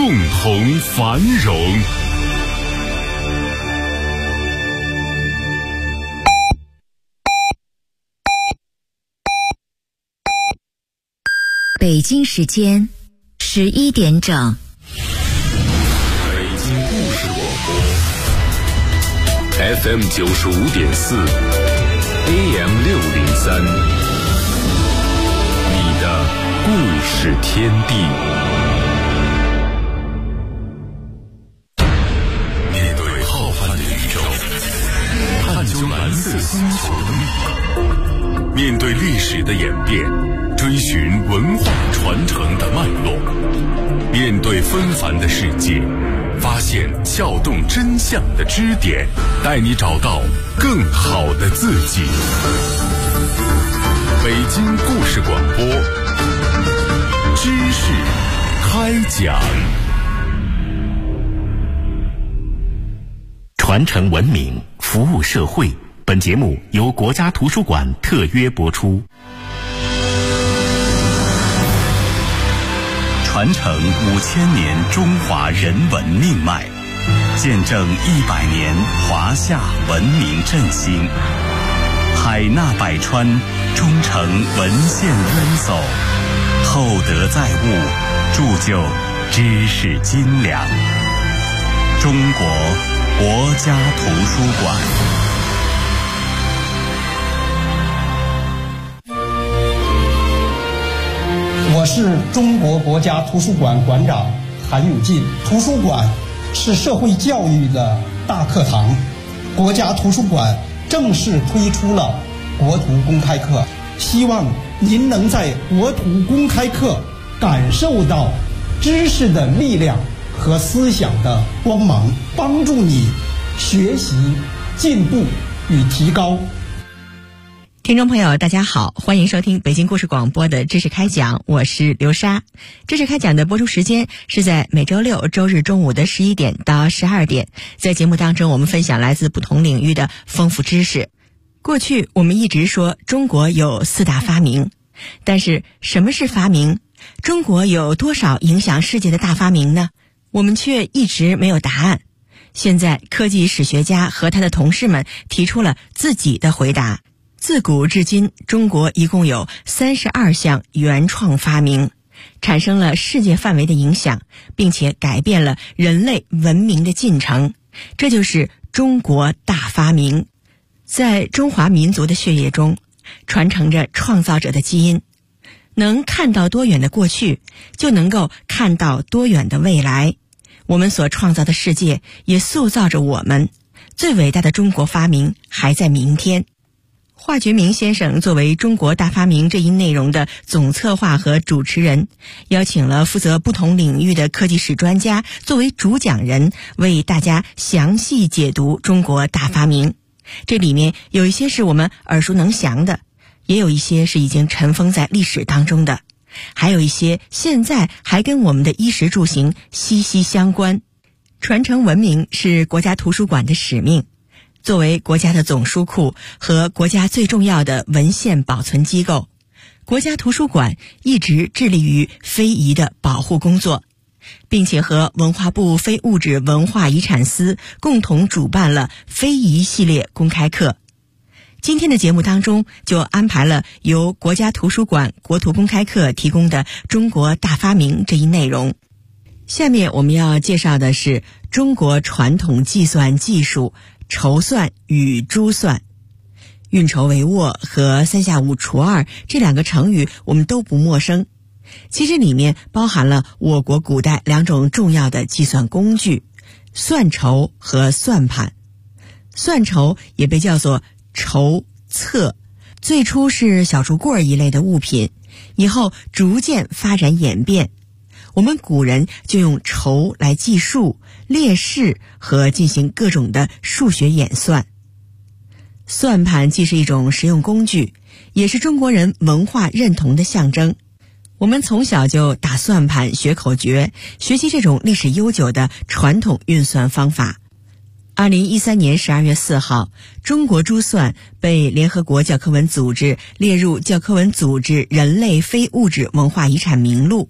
共同繁荣。 北京时间11点整。 北京故事广播 FM 95.4 AM 603，你的故事天地。面对浩瀚的宇宙，探究蓝色星球的密码，面对历史的演变，追寻文化传承的脉络，面对纷繁的世界，发现撬动真相的支点，带你找到更好的自己。北京故事广播，知识开讲。 传承文明，服务社会。本节目由国家图书馆特约播出。传承5000年中华人文命脉，见证100年华夏文明振兴。海纳百川，忠诚文献渊薮，厚德载物，铸就知识斤两。中国国家图书馆。 我是中国国家图书馆馆长韩永进。图书馆是社会教育的大课堂，国家图书馆正式推出了国图公开课，希望您能在国图公开课感受到知识的力量和思想的光芒，帮助你学习进步与提高。 听众朋友大家好，欢迎收听北京故事广播的知识开讲，我是刘莎。知识开讲的播出时间是在每周六周日中午的11点到12点，在节目当中我们分享来自不同领域的丰富知识。过去我们一直说中国有4大发明，但是什么是发明？中国有多少影响世界的大发明呢？我们却一直没有答案。现在科技史学家和他的同事们提出了自己的回答。自古至今，中国一共有32项原创发明，产生了世界范围的影响，并且改变了人类文明的进程。这就是中国大发明。在中华民族的血液中，传承着创造者的基因。能看到多远的过去，就能够看到多远的未来。我们所创造的世界也塑造着我们。最伟大的中国发明还在明天。华觉明先生作为中国大发明这一内容的总策划和主持人，邀请了负责不同领域的科技史专家作为主讲人，为大家详细解读中国大发明。这里面有一些是我们耳熟能详的，也有一些是已经尘封在历史当中的，还有一些现在还跟我们的衣食住行息息相关。传承文明是国家图书馆的使命。作为国家的总书库和国家最重要的文献保存机构，国家图书馆一直致力于非遗的保护工作，并且和文化部非物质文化遗产司共同主办了非遗系列公开课。今天的节目当中就安排了由国家图书馆国图公开课提供的中国大发明这一内容。下面我们要介绍的是中国传统计算技术筹算与珠算。运筹帷幄和3下5除2这2个成语我们都不陌生，其实里面包含了我国古代2种重要的计算工具，算筹和算盘。算筹也被叫做筹策，最初是小竹棍一类的物品，以后逐渐发展演变。我们古人就用筹来计数、列式和进行各种的数学演算。算盘既是一种实用工具，也是中国人文化认同的象征。我们从小就打算盘、学口诀，学习这种历史悠久的传统运算方法。2013年12月4号，中国珠算被联合国教科文组织列入教科文组织人类非物质文化遗产名录。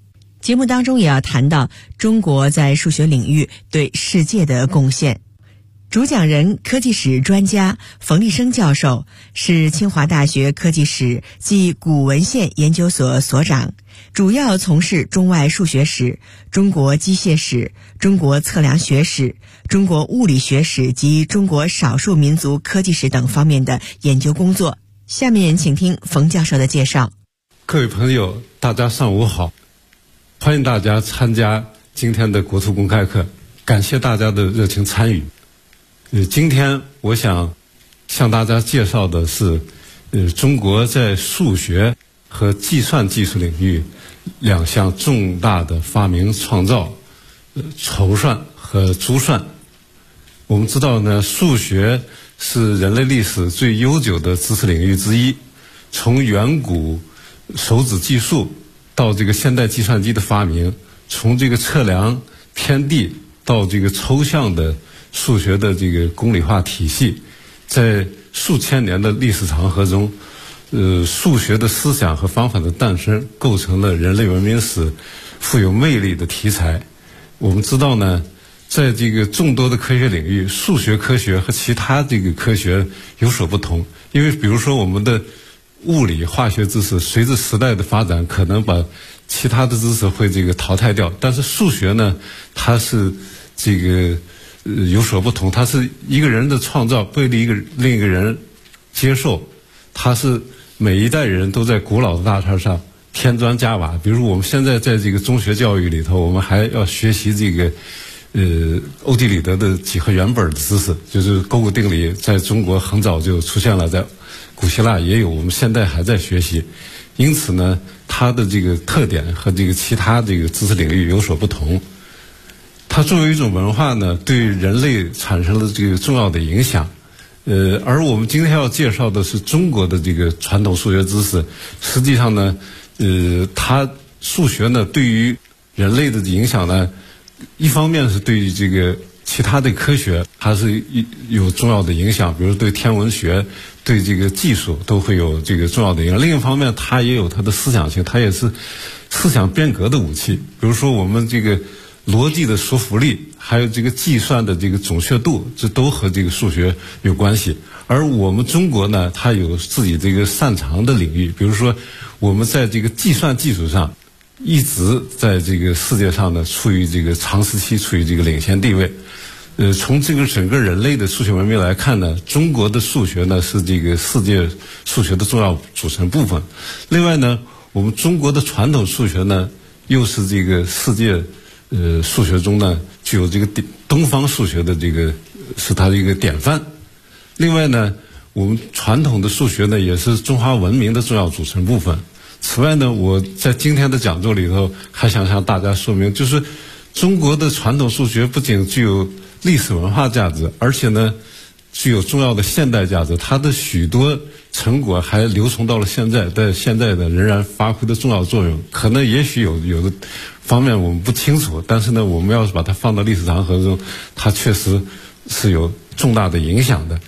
节目当中也要谈到中国在数学领域对世界的贡献。主讲人科技史专家冯立生教授是清华大学科技史暨古文献研究所所长，主要从事中外数学史、中国机械史、中国测量学史、中国物理学史及中国少数民族科技史等方面的研究工作。下面请听冯教授的介绍。 各位朋友，大家上午好，欢迎大家参加今天的国图公开课，感谢大家的热情参与。今天我想向大家介绍的是，中国在数学和计算技术领域两项重大的发明创造，筹算和珠算。我们知道呢，数学是人类历史最悠久的知识领域之一，从远古手指计数到这个现代计算机的发明，从这个测量天地到这个抽象的数学的这个公理化体系，在数千年的历史长河中，数学的思想和方法的诞生，构成了人类文明史富有魅力的题材。我们知道呢，在这个众多的科学领域，数学科学和其他这个科学有所不同。因为比如说我们的物理化学知识随着时代的发展，可能把其他的知识会这个淘汰掉，但是数学呢，它是这个有所不同，它是一个人的创造被另一个人接受，它是每一代人都在古老的大船上添砖加瓦。比如我们现在在这个中学教育里头，我们还要学习这个欧几里得的几何原本的知识，就是勾股定理在中国很早就出现了，在古希腊也有，我们现在还在学习。因此呢，它的这个特点和这个其他这个知识领域有所不同。它作为一种文化呢，对人类产生了这个重要的影响。而我们今天要介绍的是中国的这个传统数学知识。实际上呢，它数学呢对于人类的影响呢，一方面是对于这个其他的科学它是有重要的影响，比如对天文学、对这个技术都会有这个重要的影响。另一方面，它也有它的思想性，它也是思想变革的武器。比如说我们这个逻辑的说服力，还有这个计算的这个准确度，这都和这个数学有关系。而我们中国呢，它有自己这个擅长的领域，比如说我们在这个计算技术上一直在这个世界上呢处于这个长时期处于这个领先地位。从这个整个人类的数学文明来看呢，中国的数学呢是这个世界数学的重要组成部分。另外呢，我们中国的传统数学呢又是这个世界数学中呢具有这个东方数学的这个是它的一个典范。另外呢，我们传统的数学呢也是中华文明的重要组成部分。此外呢，我在今天的讲座里头还想向大家说明，就是中国的传统数学不仅具有历史文化价值，而且呢具有重要的现代价值。它的许多成果还留存到了现在，在现在呢仍然发挥的重要作用。可能也许有的方面我们不清楚，但是呢我们要是把它放到历史长河中，它确实是有重大的影响的。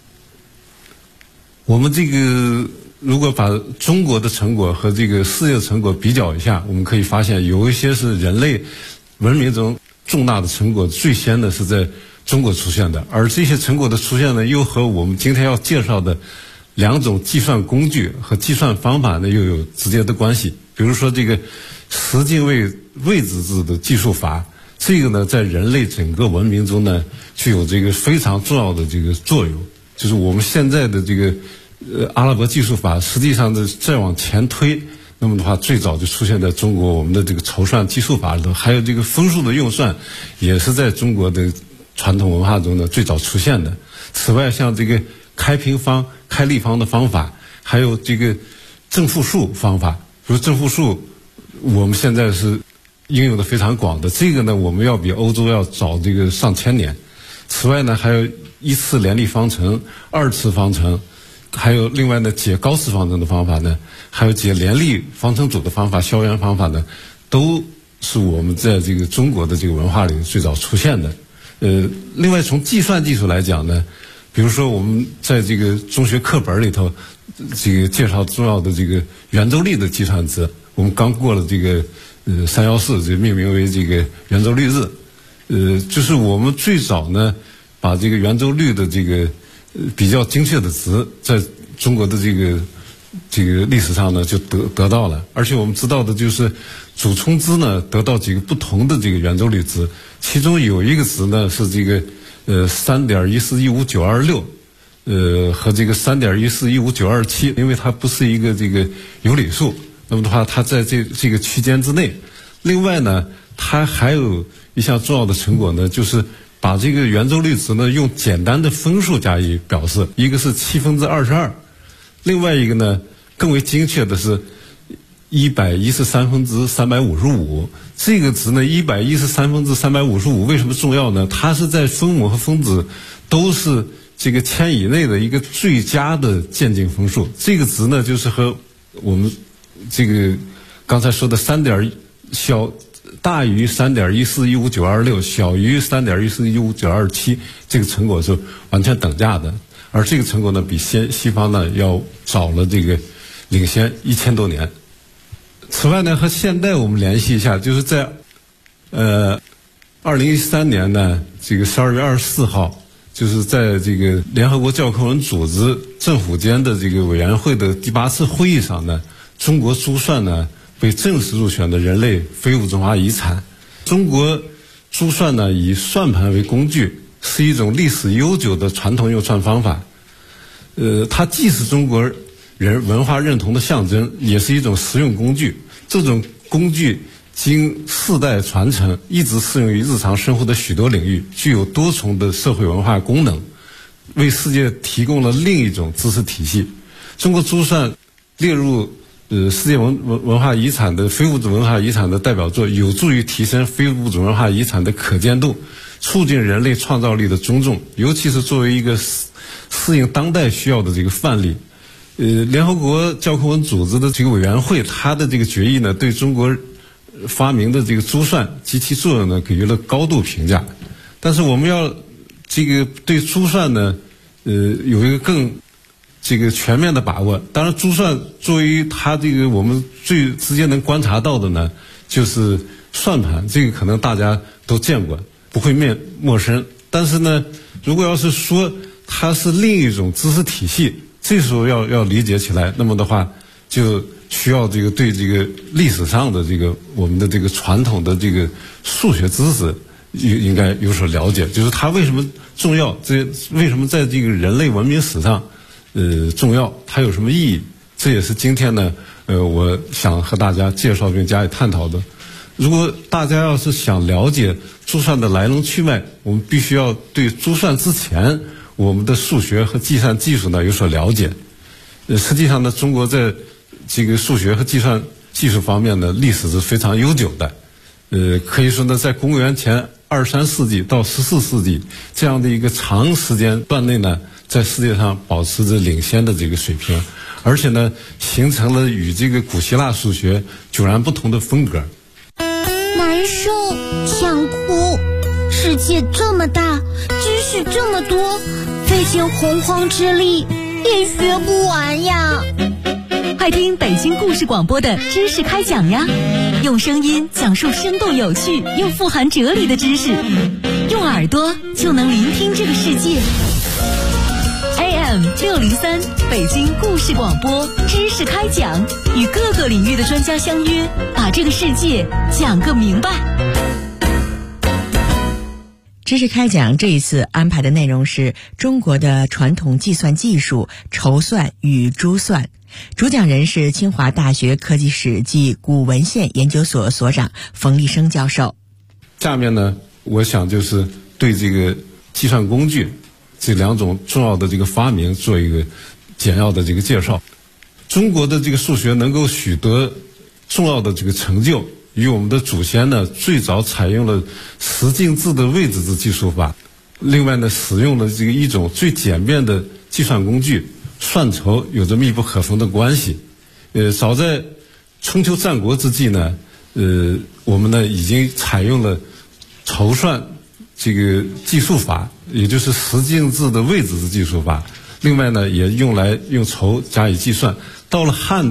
我们这个如果把中国的成果和这个世界的成果比较一下，我们可以发现有一些是人类文明中重大的成果最先的是在中国出现的，而这些成果的出现呢，又和我们今天要介绍的两种计算工具和计算方法呢又有直接的关系。比如说这个十进位置制的计数法，这个呢在人类整个文明中呢具有这个非常重要的这个作用。就是我们现在的这个阿拉伯计数法，实际上的再往前推，那么的话最早就出现在中国我们的这个筹算计数法里头，还有这个分数的用算也是在中国的传统文化中呢最早出现的。此外，像这个开平方、开立方的方法，还有这个正负数方法，比如正负数我们现在是应用的非常广的，这个呢我们要比欧洲要早这个上千年。此外呢，还有一次联立方程、二次方程，还有另外呢解高次方程的方法呢，还有解联立方程组的方法、萧元方法呢，都是我们在这个中国的这个文化里最早出现的。另外从计算技术来讲呢，比如说我们在这个中学课本里头这个介绍重要的这个圆周率的计算值，我们刚过了这个 314，就命名为这个圆周率日。就是我们最早呢，把这个圆周率的这个比较精确的值，在中国的这个历史上呢就得到了。而且我们知道的就是主冲值呢得到几个不同的这个圆周率值，其中有一个值呢是这个3.1415926。和这个3.1415927，因为它不是一个这个有理数，那么的话，它在这个区间之内。另外呢，它还有一项重要的成果呢，就是把这个圆周率值呢用简单的分数加以表示，一个是22/7，另外一个呢更为精确的是113/355。这个值呢113/355为什么重要呢？它是在分母和分子都是这个1000以内的一个最佳的渐进分数。这个值呢就是和我们这个刚才说的大于3.1415926，小于3.1415927这个成果是完全等价的。而这个成果呢比西方呢要早了这个领先1000多年。此外呢，和现代我们联系一下，就是在2013年呢，这个12月24号，就是在这个联合国教科文组织政府间的这个委员会的第8次会议上呢，中国珠算呢被正式入选的人类非物质文化遗产。中国珠算呢以算盘为工具，是一种历史悠久的传统用算方法。它既是中国人文化认同的象征，也是一种实用工具。这种工具经世代传承，一直适用于日常生活的许多领域，具有多重的社会文化功能，为世界提供了另一种知识体系。中国珠算列入世界文化遗产的非物质文化遗产的代表作，有助于提升非物质文化遗产的可见度，促进人类创造力的尊重，尤其是作为一个适应当代需要的这个范例。联合国教科文组织的这个委员会，它的这个决议呢，对中国发明的这个珠算及其作用呢，给予了高度评价。但是我们要这个对珠算呢，有一个更这个全面的把握。当然，珠算作为它这个我们最直接能观察到的呢，就是算盘，这个可能大家都见过，不会陌生。但是呢，如果要是说它是另一种知识体系，这时候要理解起来，那么的话就需要这个对这个历史上的这个我们的这个传统的这个数学知识应该有所了解，就是它为什么重要，为什么在这个人类文明史上重要，它有什么意义，这也是今天呢我想和大家介绍并加以探讨的。如果大家要是想了解珠算的来龙去脉，我们必须要对珠算之前我们的数学和计算技术呢有所了解。实际上呢，中国在这个数学和计算技术方面呢，历史是非常悠久的。可以说呢，在公元前23世纪到14世纪这样的一个长时间段内呢，在世界上保持着领先的这个水平，而且呢，形成了与这个古希腊数学迥然不同的风格。 难受，想哭。世界这么大，知识这么多，费尽洪荒之力也学不完呀。 快听北京故事广播的知识开讲呀，用声音讲述生动有趣又富含哲理的知识，用耳朵就能聆听这个世界。AM 603北京故事广播知识开讲，与各个领域的专家相约，把这个世界讲个明白。 知识开讲这一次安排的内容是中国的传统计算技术筹算与珠算，主讲人是清华大学科技史及古文献研究所所长冯立生教授。 下面呢，我想就是对这个计算工具这两种重要的这个发明做一个简要的这个介绍。中国的这个数学能够取得重要的这个成就，与我们的祖先呢最早采用了十进制的位置制计数法，另外呢使用了这个一种最简便的计算工具算筹有着密不可分的关系。早在春秋战国之际呢，我们呢已经采用了筹算这个计数法，也就是十进制的位置制计数法。另外呢，也用筹加以计算。到了汉代，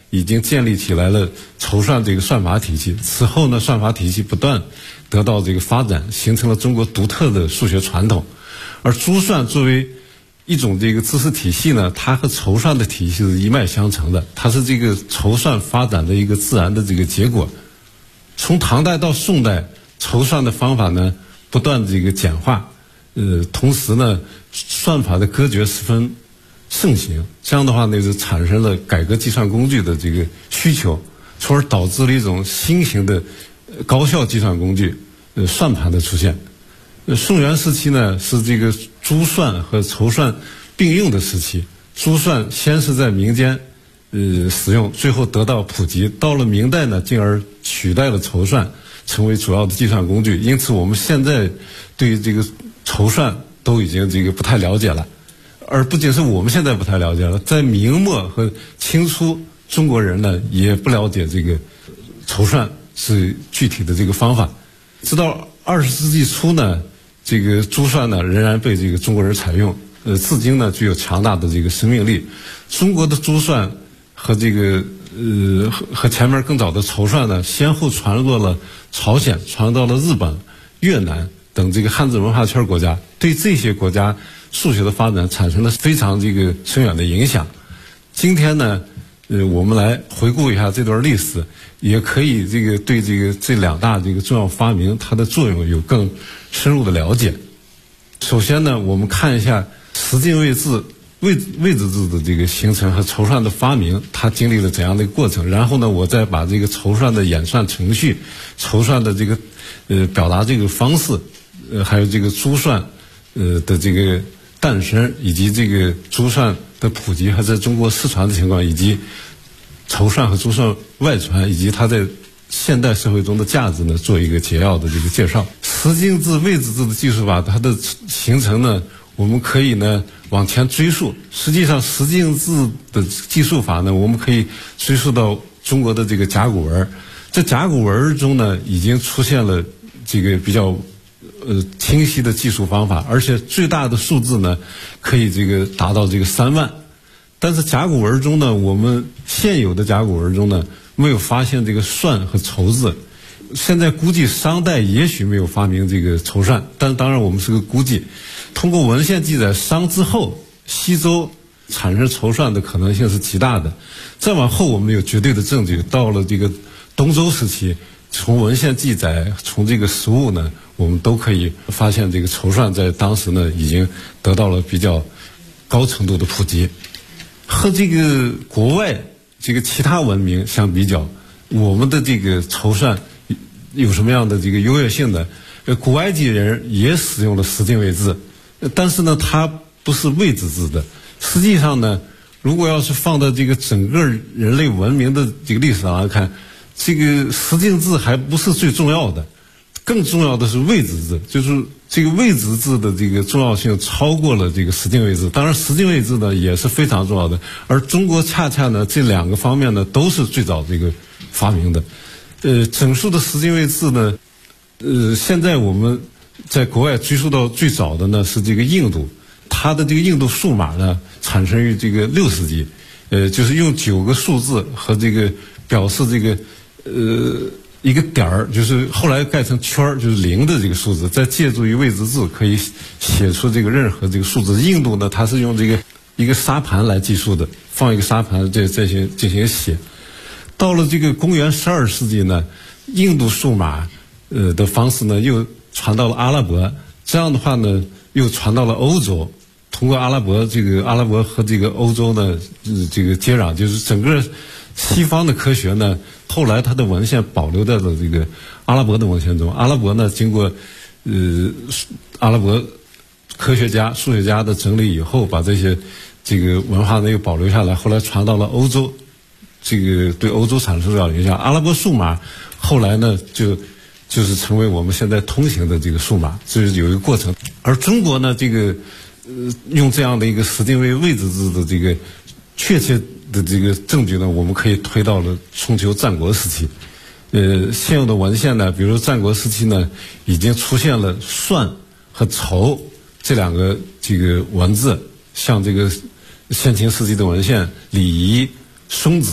已经建立起来了筹算这个算法体系。此后呢，算法体系不断得到这个发展，形成了中国独特的数学传统。而珠算作为一种这个知识体系呢，它和筹算的体系是一脉相承的，它是这个筹算发展的一个自然的这个结果。从唐代到宋代，筹算的方法呢不断这个简化，同时呢，算法的科学十分盛行，这样的话呢，就产生了改革计算工具的这个需求，从而导致了一种新型的高效计算工具算盘的出现。宋元时期呢，是这个珠算和筹算并用的时期。珠算先是在民间使用，最后得到普及。到了明代呢，进而取代了筹算，成为主要的计算工具。因此，我们现在对这个筹算都已经这个不太了解了。而不仅是我们现在不太了解了，在明末和清初，中国人呢也不了解这个筹算是具体的这个方法。直到20世纪初呢，这个珠算呢仍然被这个中国人采用，至今呢具有强大的这个生命力。中国的珠算和这个和前面更早的筹算呢，先后传入了朝鲜，传到了日本、越南等这个汉字文化圈国家，对这些国家数学的发展产生了非常这个深远的影响。今天呢，我们来回顾一下这段历史，也可以这个对这两大这个重要发明它的作用有更深入的了解。首先呢，我们看一下十进位制位置制的这个形成和筹算的发明，它经历了怎样的一个过程。然后呢，我再把这个筹算的演算程序、筹算的这个表达这个方式，还有这个珠算的这个诞生，以及这个珠算的普及和在中国失传的情况，以及筹算和珠算外传，以及它在现代社会中的价值呢，做一个简要的这个介绍。十进制位置制的技术法，它的形成呢，我们可以呢往前追溯。实际上，十进制的计数法呢，我们可以追溯到中国的这个甲骨文。在甲骨文中呢，已经出现了这个比较清晰的计数方法，而且最大的数字呢，可以这个达到这个3万。但是甲骨文中呢，我们现有的甲骨文中呢，没有发现这个算和筹字。现在估计商代也许没有发明这个筹算，但当然我们是个估计。通过文献记载，商之后西周产生筹算的可能性是极大的。再往后我们有绝对的证据，到了这个东周时期，从文献记载，从这个实物呢，我们都可以发现这个筹算在当时呢已经得到了比较高程度的普及。和这个国外这个其他文明相比较，我们的这个筹算有什么样的这个优越性呢？古埃及人也使用了十进位制，但是呢，它不是位置制的。实际上呢，如果要是放到这个整个人类文明的这个历史上来看，这个十进制还不是最重要的，更重要的是位置制，就是这个位置制的这个重要性超过了这个十进位制。当然，十进位制呢也是非常重要的，而中国恰恰呢这两个方面呢都是最早这个发明的。整数的十进位制呢，现在我们在国外追溯到最早的呢是这个印度，它的这个印度数码呢产生于这个6世纪，就是用9个数字和这个表示这个一个点儿，就是后来盖成圈儿，就是0的这个数字，再借助于位置制可以写出这个任何这个数字。印度呢，它是用这个一个沙盘来计数的，放一个沙盘再进行写。到了这个公元12世纪呢，印度数码的方式呢又传到了阿拉伯，这样的话呢又传到了欧洲。通过阿拉伯和这个欧洲呢这个接壤，就是整个西方的科学呢，后来它的文献保留在了这个阿拉伯的文献中。阿拉伯呢经过阿拉伯科学家、数学家的整理以后，把这些这个文化呢又保留下来，后来传到了欧洲，这个对欧洲产生重要影响。阿拉伯数码后来呢就是成为我们现在通行的这个数码，这是有一个过程。而中国呢，这个用这样的一个十进位置制的这个确切的这个证据呢，我们可以推到了春秋战国时期。现有的文献呢，比如战国时期呢，已经出现了算和筹这两个这个文字，像这个先秦时期的文献，礼仪、松子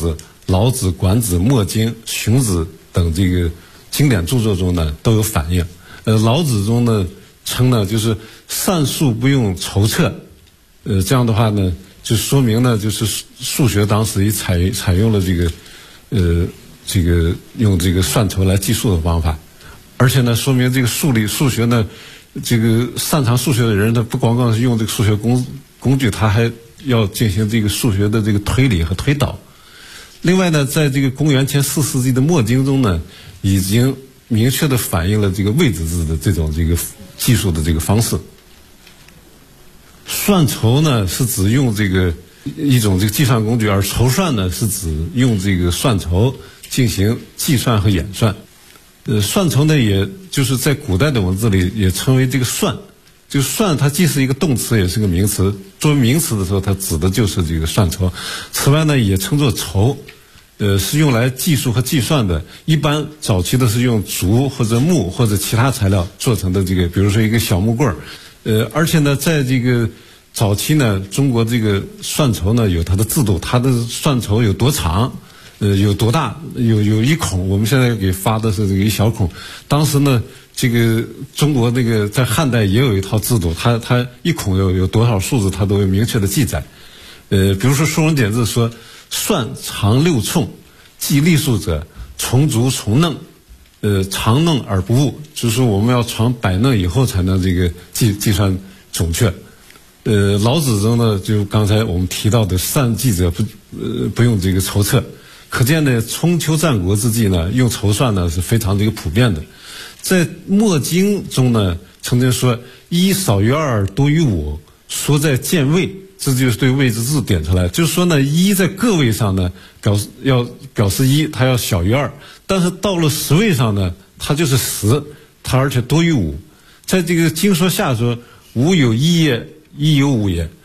老子、管子、墨经、荀子等这个经典著作中呢都有反映。老子中呢称呢就是善数不用筹策，这样的话呢就说明呢就是数学当时也采用了这个用这个算筹来计数的方法，而且呢说明这个数学呢这个擅长数学的人，他不光是用这个数学工具，他还要进行这个数学的这个推理和推导。另外呢，在这个公元前4世纪的墨经中呢，已经明确的反映了这个位子制的这种这个计数的这个方式。算筹呢是指用这个一种这个计算工具，而筹算呢是指用这个算筹进行计算和演算。算筹呢也就是在古代的文字里也称为这个算，就算它既是一个动词也是个名词，作为名词的时候它指的就是这个算筹。此外呢也称作筹，是用来计数和计算的，一般早期的是用竹或者木或者其他材料做成的这个，比如说一个小木棍儿。而且呢在这个早期呢，中国这个算筹呢有它的制度，它的算筹有多长，有多大，有一孔。我们现在给发的是这个一小孔。当时呢，这个中国那个在汉代也有一套制度，它一孔有多少数字，它都有明确的记载。比如说《说文解字》说：“算长6冲，计立数者，从竹从弄，长弄而不误。”就是说我们要长100弄以后才能这个计算准确。老子中呢，就刚才我们提到的善计者不用这个筹策，可见呢，春秋战国之际呢，用筹算呢是非常这个普遍的。在墨经中呢，曾经说1少于2多于5，说在见位，这就是对位之制点出来。就是说呢，1在个位上呢表示1，它要小于2，但是到了十位上呢，它就是10，它而且多于5。在这个经说下说，5有1也，1有5也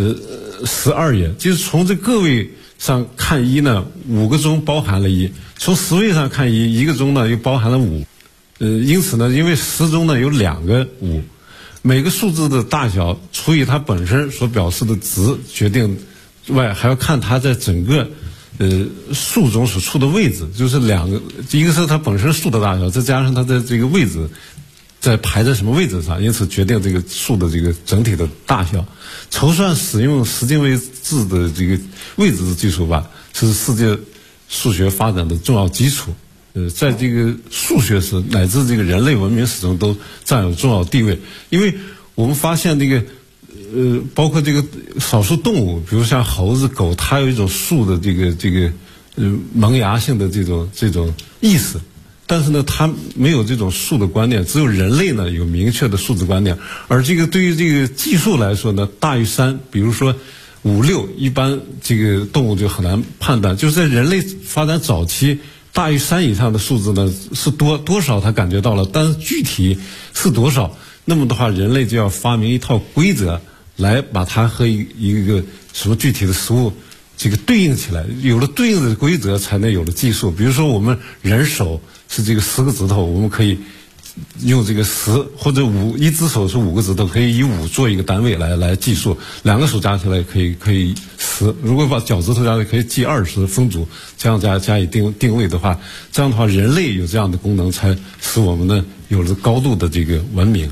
，12也。就是从这个位上看1呢，5个中包含了1；从十位上看1个中呢又包含了5。因此呢，因为10中呢有2个5，每个数字的大小除以它本身所表示的值决定外，还要看它在整个数中所处的位置，就是2个，一个是它本身数的大小，再加上它的这个位置在排在什么位置上，因此决定这个数的这个整体的大小。筹算使用十进位制的这个位置的技术法，是世界数学发展的重要基础。在这个数学史乃至这个人类文明史中都占有重要地位。因为我们发现这个包括这个少数动物，比如像猴子、狗，它有一种数的这个萌芽性的这种意识。但是呢，它没有这种数的观念，只有人类呢有明确的数字观念。而这个对于这个计数来说呢，大于3，比如说5、6，一般这个动物就很难判断。就是在人类发展早期，大于3以上的数字呢是多少他感觉到了，但是具体是多少，那么的话，人类就要发明一套规则来把它和一个什么具体的实物这个对应起来。有了对应的规则，才能有了计数。比如说我们人手是这个10个指头，我们可以用这个10或者5，一只手是5个指头，可以以5做一个单位来计数，2个手加起来可以10。如果把脚趾头加起来可以计20分组，这样加以定位的话，这样的话人类有这样的功能，才使我们呢有了高度的这个文明。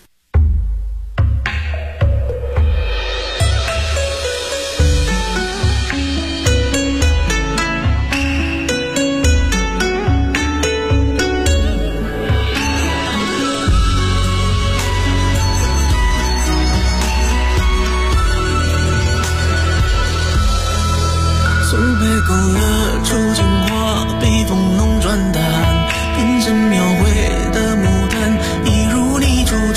勾勒出情话，被风弄转淡，平生描绘的牡丹，一如你出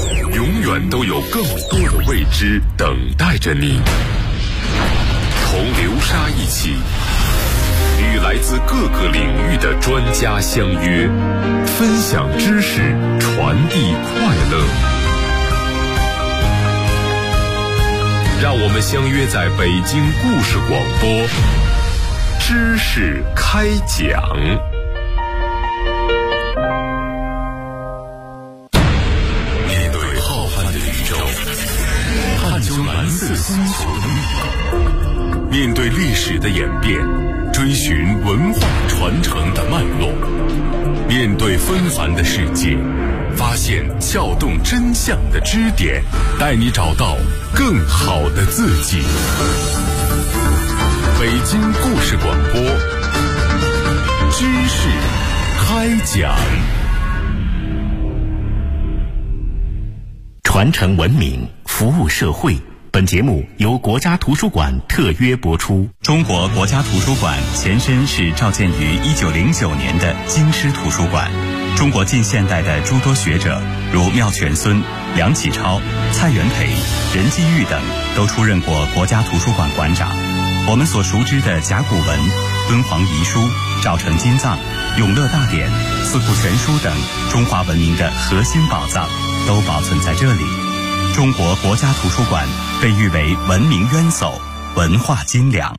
永远都有更多的未知等待着你。同流沙一起，与来自各个领域的专家相约，分享知识，传递快乐。让我们相约在北京故事广播，知识开讲。面对浩瀚的宇宙，探究蓝色星球的密码，面对历史的演变，追寻文化传承的脉络，面对纷繁的世界，发现撬动真相的支点，带你找到更好的自己。北京故事广播，知识开讲。 传承文明，服务社会。本节目由国家图书馆特约播出。中国国家图书馆前身是召建于1909年的京师图书馆。中国近现代的诸多学者，如妙泉孙、梁启超、蔡元培、任继玉等，都出任过国家图书馆馆长。我们所熟知的甲骨文、敦煌遗书、赵城金藏、永乐大典、四库全书等中华文明的核心宝藏，都保存在这里。中国国家图书馆被誉为文明渊薮、文化精良。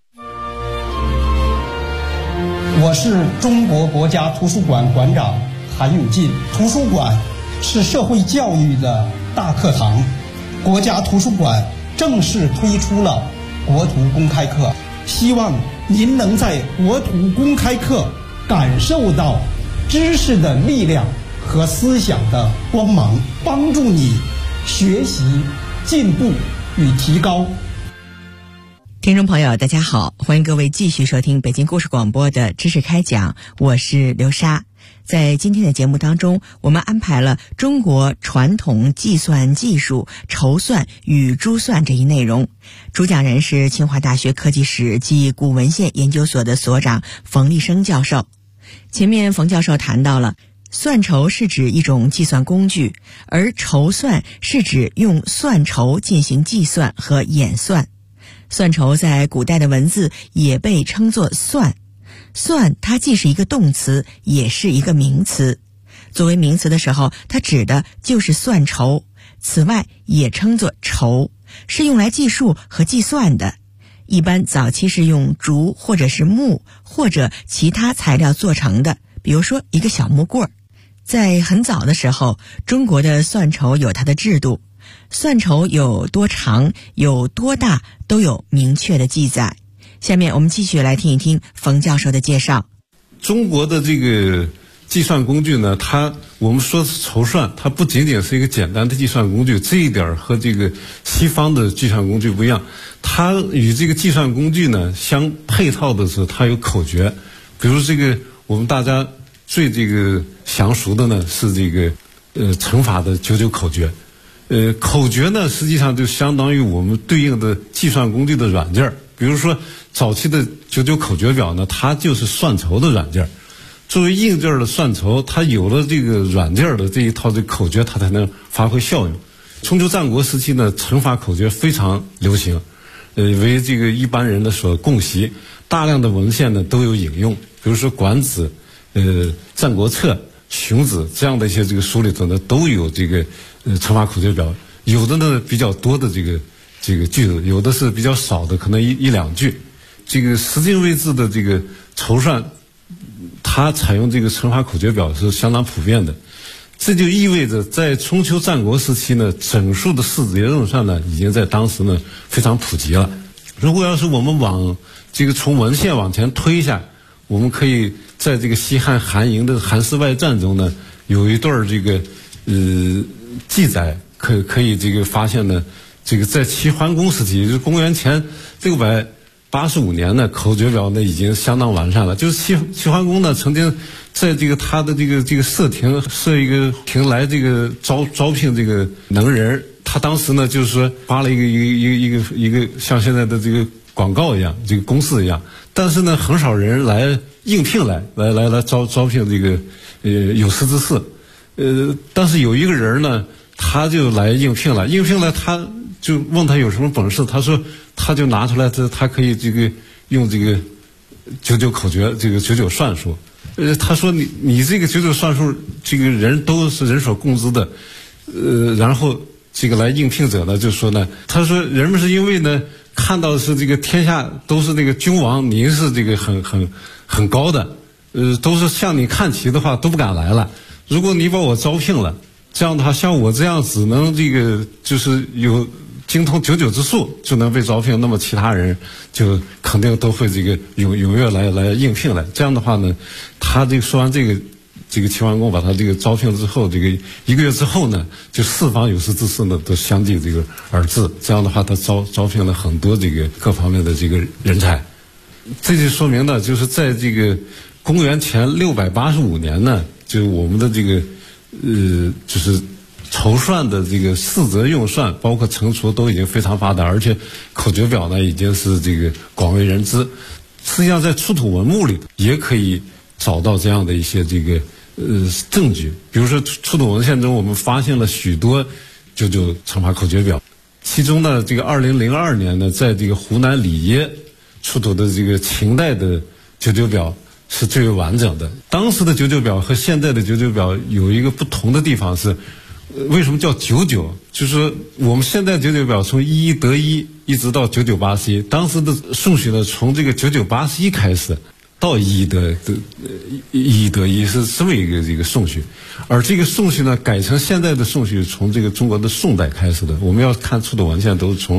我是中国国家图书馆馆长韩永进。图书馆是社会教育的大课堂，国家图书馆正式推出了国图公开课，希望您能在国图公开课感受到知识的力量和思想的光芒，帮助你学习、进步与提高。 听众朋友大家好，欢迎各位继续收听北京故事广播的知识开讲，我是刘莎。在今天的节目当中，我们安排了中国传统计算技术筹算与珠算这一内容，主讲人是清华大学科技史及古文献研究所的所长冯立生教授。前面冯教授谈到了算筹是指一种计算工具，而筹算是指用算筹进行计算和演算。算筹在古代的文字也被称作算，算它既是一个动词，也是一个名词。作为名词的时候，它指的就是算筹，此外也称作筹，是用来计数和计算的。一般早期是用竹或者是木或者其他材料做成的，比如说一个小木棍儿。在很早的时候，中国的算筹有它的制度，算筹有多长、有多大都有明确的记载。下面我们继续来听一听冯教授的介绍。 中国的这个计算工具呢，我们说筹算，它不仅仅是一个简单的计算工具，这一点和这个西方的计算工具不一样。它与这个计算工具呢相配套的是它有口诀，比如这个我们大家最这个详熟的呢是这个乘法的99口诀。口诀呢实际上就相当于我们对应的计算工具的软件，比如说早期的99口诀表呢，它就是算筹的软件。作为硬件的算筹，它有了这个软件的这一套这口诀，它才能发挥效用。春秋战国时期呢，乘法口诀非常流行，为这个一般人的所共习，大量的文献呢都有引用，比如说《管子》、战国策、荀子这样的一些这个书里头呢，都有这个乘法口诀表，有的呢比较多的这个句子，有的是比较少的，可能一两句。这个十进位制的这个筹算，它采用这个乘法口诀表是相当普遍的。这就意味着在春秋战国时期呢，整数的四节运算呢，已经在当时呢非常普及了。如果要是我们往这个从文献往前推一下，我们可以在这个西汉韩嬴的《韩氏外传》中呢，有一段这个记载，可以这个发现呢，这个在齐桓公时期，也就是公元前685年呢，口诀表呢已经相当完善了。就是齐桓公呢曾经在这个他的这个设亭设一个亭来这个招聘这个能人，他当时呢就是说发了一个像现在的这个广告一样，这个公示一样，但是呢很少人来应聘来招聘这个有识之士。但是有一个人呢，他他就来应聘了，他就问他有什么本事，他说他就拿出来他可以这个用这个99口诀，这个99算术。他说你这个99算术，这个人都是人所共知的，然后这个来应聘者呢就说呢，他说人们是因为呢看到的是这个天下都是那个君王，您是这个很高的，都是向你看齐的话都不敢来了。如果你把我招聘了，这样的话，像我这样只能这个就是有精通99之术就能被招聘，那么其他人就肯定都会这个踊跃来应聘来。这样的话呢，他这个说完这个齐桓公把他这个招聘了之后，这个1个月之后呢，就四方有识之士呢都相继这个而至。这样的话，他招聘了很多这个各方面的这个人才。这就说明呢，就是在这个公元前685年呢，就我们的这个就是筹算的这个四则用算，包括乘除都已经非常发达，而且口诀表呢已经是这个广为人知。实际上在出土文物里也可以找到这样的一些这个证据，比如说出土文献中我们发现了许多99乘法口诀表，其中呢这个2002年呢在这个湖南里耶出土的这个秦代的99表是最为完整的。当时的99表和现在的99表有一个不同的地方是，为什么叫99？就是说我们现在99表从11得1一直到9981，当时的顺序呢从这个9981开始到11得1是这么一个顺序，而这个顺序呢改成现在的顺序，从这个中国的宋代开始的。我们要看出土文献都是从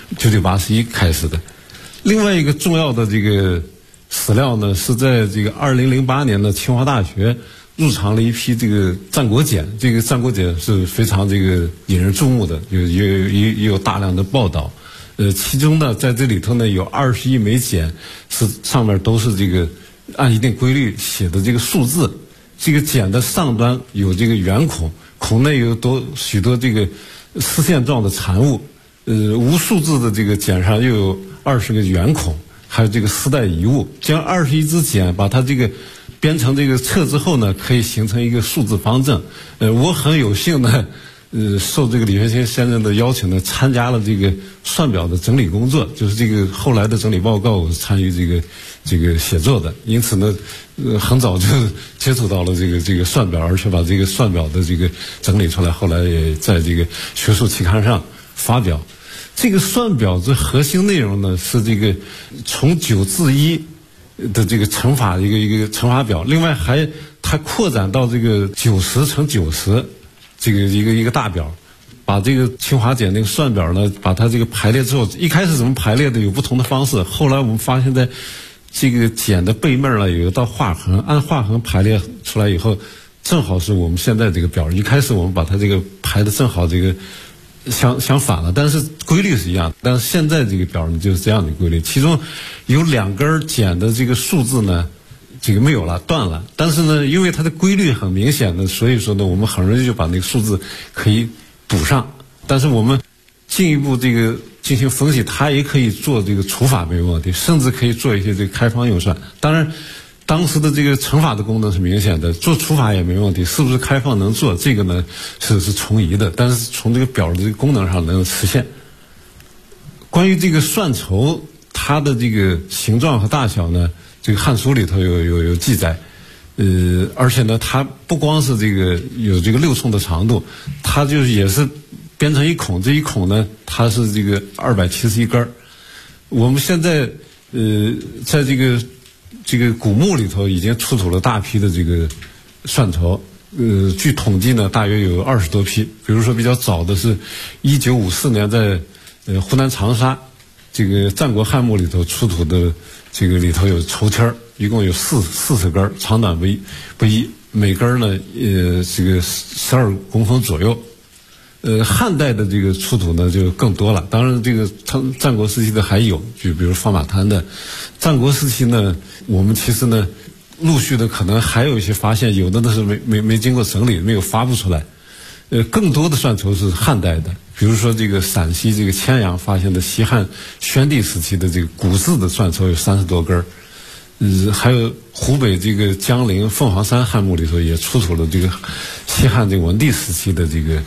9981开始的。另外一个重要的这个史料呢，是在这个2008年的清华大学入藏了一批这个战国简，这个战国简是非常这个引人注目的，也有大量的报道。其中呢，在这里头呢有21枚简，是上面都是这个按一定规律写的这个数字。这个简的上端有这个圆孔，孔内有许多这个丝线状的缠物。无数字的这个简上又有20个圆孔，还有这个丝带遗物。将21支简把它这个编成这个册之后呢，可以形成一个数字方阵。我很有幸呢，受这个李学清先生的邀请呢，参加了这个算表的整理工作，就是这个后来的整理报告，我是参与这个写作的。因此呢，很早就接触到了这个算表，而且把这个算表的这个整理出来，后来也在这个学术期刊上发表。这个算表的核心内容呢，是这个从9至1的这个乘法一个乘法表，另外它扩展到这个90乘90这个一个大表，把这个清华简那个算表呢，把它这个排列之后，一开始怎么排列的有不同的方式，后来我们发现在这个简的背面呢有一道画横，按画横排列出来以后，正好是我们现在这个表。一开始我们把它这个排的正好这个相反了，但是规律是一样的。但是现在这个表呢就是这样的规律，其中有2根简的这个数字呢，这个没有了，断了。但是呢，因为它的规律很明显的，所以说呢，我们很容易就把那个数字可以补上。但是我们进一步这个进行分析，它也可以做这个除法没有问题，甚至可以做一些这个开方用算。当然当时的这个乘法的功能是明显的，做除法也没问题，是不是开放能做这个呢是存疑的，但是从这个表的这个功能上能实现。关于这个算筹它的这个形状和大小呢，这个汉书里头有记载，而且呢它不光是这个有这个6寸的长度，它就是也是编成一孔，这一孔呢它是这个271根。我们现在在这个古墓里头已经出土了大批的这个算筹，据统计呢大约有20多批。比如说比较早的是1954年在湖南长沙这个战国汉墓里头出土的，这个里头有筹签，一共有40根，长短不一，每根呢这个12公分左右。汉代的这个出土呢就更多了，当然这个战国时期的还有，就比如放马滩的。战国时期呢，我们其实呢陆续的可能还有一些发现，有的呢是没经过整理，没有发布出来。更多的算筹是汉代的，比如说这个陕西这个乾阳发现的西汉宣帝时期的这个古字的算筹有30多根。还有湖北这个江陵凤凰山汉墓里头也出土了这个西汉这个文帝时期的这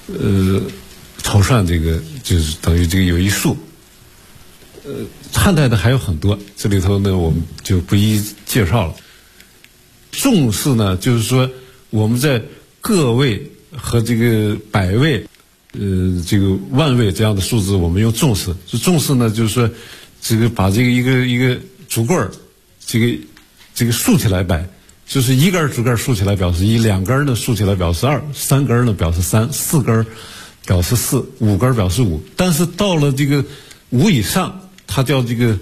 筹算这个就是等于这个有一数。汉代的还有很多，这里头呢我们就不一一介绍了。众士呢，就是说我们在个位和这个百位，这个万位这样的数字，我们用众士。众士呢，就是说这个把这个一个竹棍儿，这个竖起来摆，就是一根竹竿竖起来表示1，两根呢竖起来表示2，三根呢表示3，四根表示4，五根表示5。但是到了这个5以上，它叫这个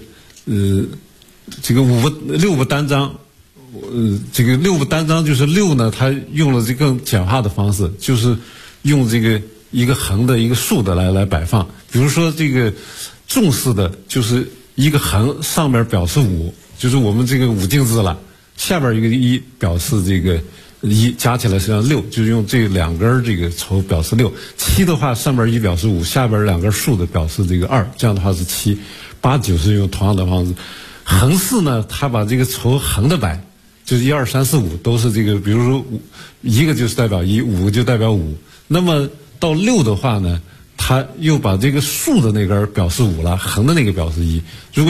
六部单章。这个六部单章就是6呢，它用了这更简化的方式，就是用这个一个横的一个竖的来摆放。比如说这个众士的，就是一个横上面表示5，就是我们这个5进制了，下边一个1表示这个1，加起来实际上6，就是用这两根这个筹表示6。7的话，上边1表示5，下边两根竖的表示这个2，这样的话是7。8、9是用同样的方式。横式呢，它把这个筹横的摆，就是1、2、3、4、5都是这个，比如说1个就是代表1，5个就代表5。那么到6的话呢，它又把这个竖的那根表示5了，横的那个表示1。如果